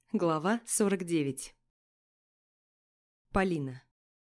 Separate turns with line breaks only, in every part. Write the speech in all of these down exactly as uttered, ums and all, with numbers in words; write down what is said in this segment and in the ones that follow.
Глава сорок девять. Полина.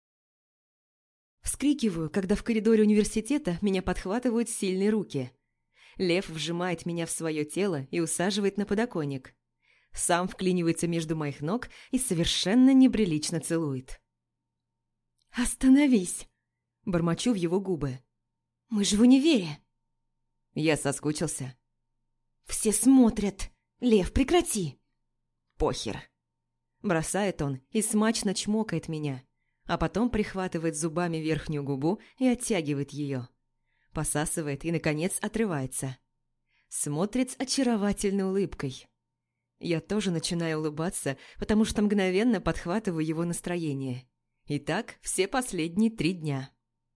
Вскрикиваю, когда в коридоре университета меня подхватывают сильные руки. Лев вжимает меня в свое тело и усаживает на подоконник. Сам вклинивается между моих ног и совершенно неприлично целует. «Остановись!» – бормочу в его губы. «Мы же в универе!» Я соскучился. «Все смотрят! Лев, прекрати!» «Похер!» Бросает он и смачно чмокает меня, а потом прихватывает зубами верхнюю губу и оттягивает ее. Посасывает и, наконец, отрывается. Смотрит с очаровательной улыбкой. Я тоже начинаю улыбаться, потому что мгновенно подхватываю его настроение. И так все последние три дня.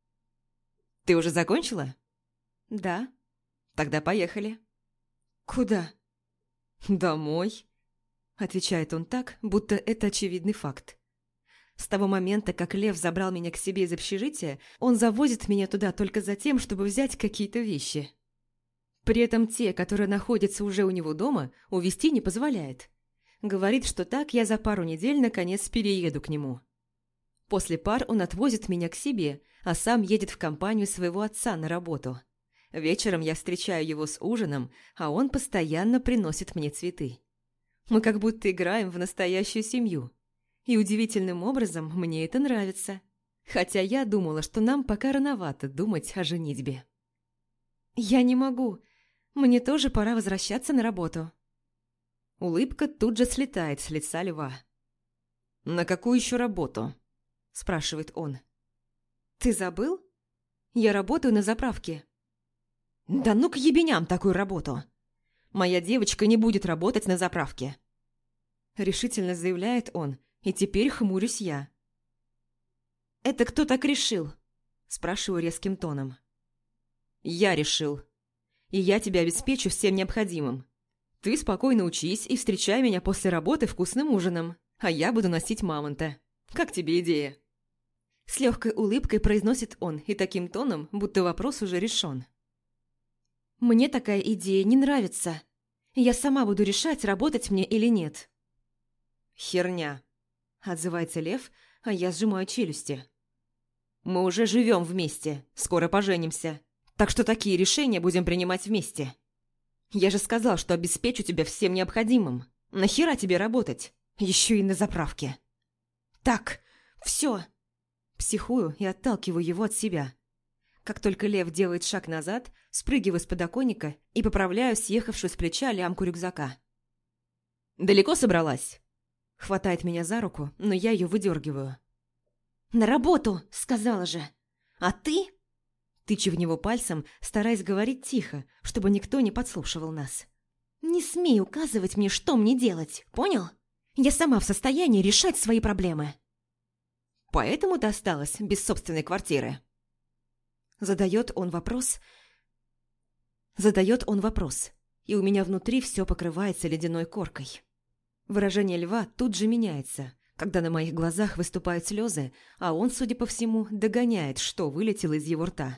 «Ты уже закончила?» «Да». «Тогда поехали». «Куда?» «Домой», – отвечает он так, будто это очевидный факт. С того момента, как Лев забрал меня к себе из общежития, он завозит меня туда только за тем, чтобы взять какие-то вещи. При этом те, которые находятся уже у него дома, увезти не позволяет. Говорит, что так я за пару недель наконец перееду к нему. После пар он отвозит меня к себе, а сам едет в компанию своего отца на работу. Вечером я встречаю его с ужином, а он постоянно приносит мне цветы. Мы как будто играем в настоящую семью. И удивительным образом мне это нравится. Хотя я думала, что нам пока рановато думать о женитьбе. «Я не могу. Мне тоже пора возвращаться на работу». Улыбка тут же слетает с лица Льва. «На какую еще работу?» – спрашивает он. «Ты забыл? Я работаю на заправке». «Да ну к ебеням такую работу! Моя девочка не будет работать на заправке!» Решительно заявляет он, и теперь хмурюсь я. «Это кто так решил?» – спрашиваю резким тоном. «Я решил. И я тебя обеспечу всем необходимым. Ты спокойно учись и встречай меня после работы вкусным ужином, а я буду носить мамонта. Как тебе идея?» С легкой улыбкой произносит он и таким тоном, будто вопрос уже решен. «Мне такая идея не нравится. Я сама буду решать, работать мне или нет». «Херня», – отзывается Лев, а я сжимаю челюсти. «Мы уже живем вместе, скоро поженимся, так что такие решения будем принимать вместе. Я же сказал, что обеспечу тебя всем необходимым. Нахера тебе работать? Еще и на заправке». «Так, все». Психую и отталкиваю его от себя. Как только Лев делает шаг назад, спрыгиваю с подоконника и поправляю съехавшую с плеча лямку рюкзака. «Далеко собралась?» Хватает меня за руку, но я ее выдергиваю. «На работу!» – сказала же. «А ты?» Тычу в него пальцем, стараясь говорить тихо, чтобы никто не подслушивал нас. «Не смей указывать мне, что мне делать, понял? Я сама в состоянии решать свои проблемы». «Поэтому ты осталась без собственной квартиры?» Задает он вопрос. Задает он вопрос, и у меня внутри все покрывается ледяной коркой. Выражение Льва тут же меняется, когда на моих глазах выступают слезы, а он, судя по всему, догоняет, что вылетело из его рта.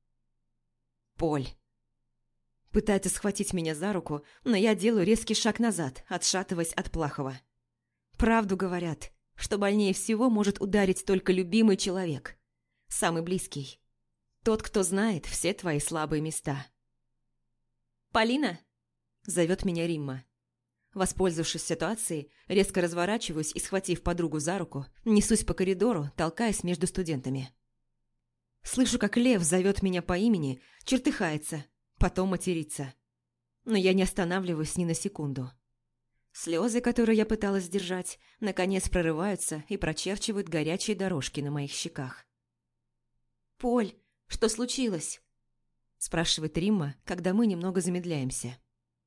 «Поль!» Пытается схватить меня за руку, но я делаю резкий шаг назад, отшатываясь от Плахова. Правду говорят, что больнее всего может ударить только любимый человек. Самый близкий. Тот, кто знает все твои слабые места. «Полина?» – зовет меня Римма. Воспользовавшись ситуацией, резко разворачиваюсь и, схватив подругу за руку, несусь по коридору, толкаясь между студентами. Слышу, как Лев зовет меня по имени, чертыхается, потом матерится. Но я не останавливаюсь ни на секунду. Слезы, которые я пыталась сдержать, наконец прорываются и прочерчивают горячие дорожки на моих щеках. «Поль, что случилось?» – спрашивает Римма, когда мы немного замедляемся.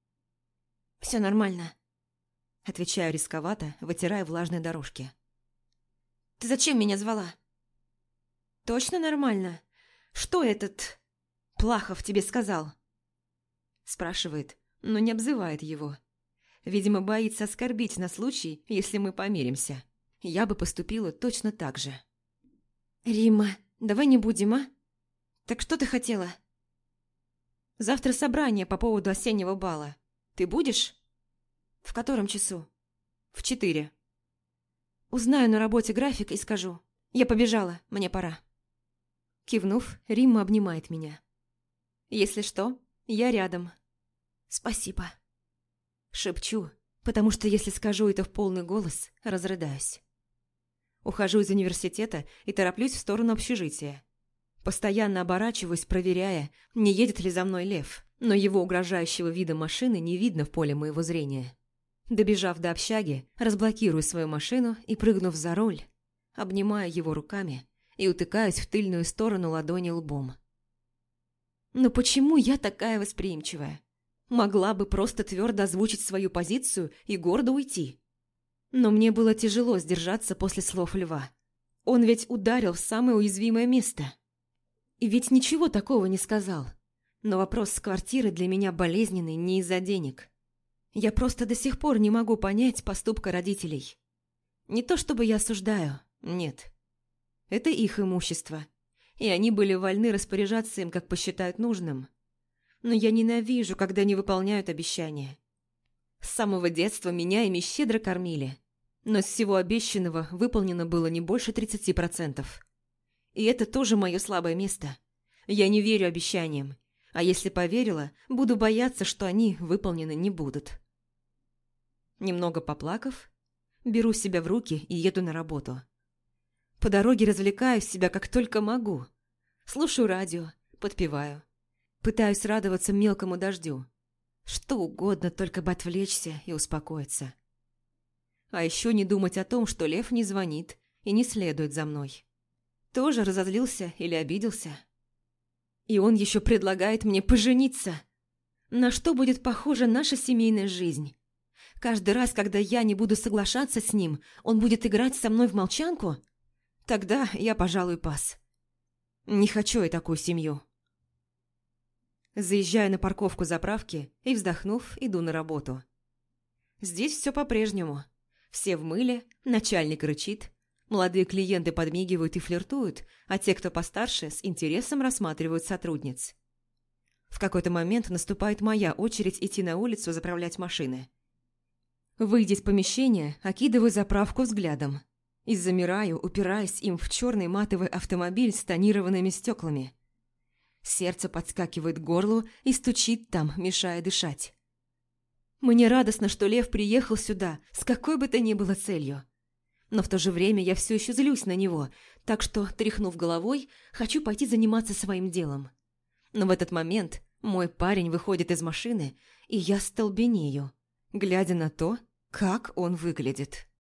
«Все нормально», – отвечаю рисковато, вытирая влажные дорожки. «Ты зачем меня звала?» «Точно нормально? Что этот Плахов тебе сказал?» Спрашивает, но не обзывает его. Видимо, боится оскорбить на случай, если мы помиримся. Я бы поступила точно так же. «Римма, давай не будем, а? Так что ты хотела?» «Завтра собрание по поводу осеннего бала. Ты будешь?» «В котором часу?» В четыре. Узнаю на работе график и скажу. Я побежала, мне пора. Кивнув, Римма обнимает меня. Если что, я рядом. Спасибо. Шепчу, потому что если скажу это в полный голос, разрыдаюсь. Ухожу из университета и тороплюсь в сторону общежития. Постоянно оборачиваюсь, проверяя, не едет ли за мной Лев, но его угрожающего вида машины не видно в поле моего зрения. Добежав до общаги, разблокирую свою машину и, прыгнув за руль, обнимаю его руками и утыкаюсь в тыльную сторону ладони лбом. Но почему я такая восприимчивая? Могла бы просто твердо озвучить свою позицию и гордо уйти. Но мне было тяжело сдержаться после слов Льва. Он ведь ударил в самое уязвимое место. И ведь ничего такого не сказал. Но вопрос с квартирой для меня болезненный не из-за денег. Я просто до сих пор не могу понять поступка родителей. Не то чтобы я осуждаю, нет. Это их имущество, и они были вольны распоряжаться им, как посчитают нужным. Но я ненавижу, когда не выполняют обещания. С самого детства меня ими щедро кормили, но с всего обещанного выполнено было не больше тридцати процентов. И это тоже мое слабое место. Я не верю обещаниям, а если поверила, буду бояться, что они выполнены не будут. Немного поплакав, беру себя в руки и еду на работу. По дороге развлекаю себя как только могу. Слушаю радио, подпеваю. Пытаюсь радоваться мелкому дождю. Что угодно, только бы отвлечься и успокоиться. А еще не думать о том, что Лев не звонит и не следует за мной. Тоже разозлился или обиделся. И он еще предлагает мне пожениться. На что будет похожа наша семейная жизнь? Каждый раз, когда я не буду соглашаться с ним, он будет играть со мной в молчанку? Тогда я, пожалуй, пас. Не хочу я такую семью. Заезжаю на парковку заправки и, вздохнув, иду на работу. Здесь все по-прежнему. Все в мыле, начальник рычит, молодые клиенты подмигивают и флиртуют, а те, кто постарше, с интересом рассматривают сотрудниц. В какой-то момент наступает моя очередь идти на улицу заправлять машины. Выйдя из помещения, окидываю заправку взглядом и замираю, упираясь им в черный матовый автомобиль с тонированными стеклами. Сердце подскакивает к горлу и стучит там, мешая дышать. Мне радостно, что Лев приехал сюда с какой бы то ни было целью. Но в то же время я все еще злюсь на него, так что, тряхнув головой, хочу пойти заниматься своим делом. Но в этот момент мой парень выходит из машины, и я столбенею, глядя на то, как он выглядит.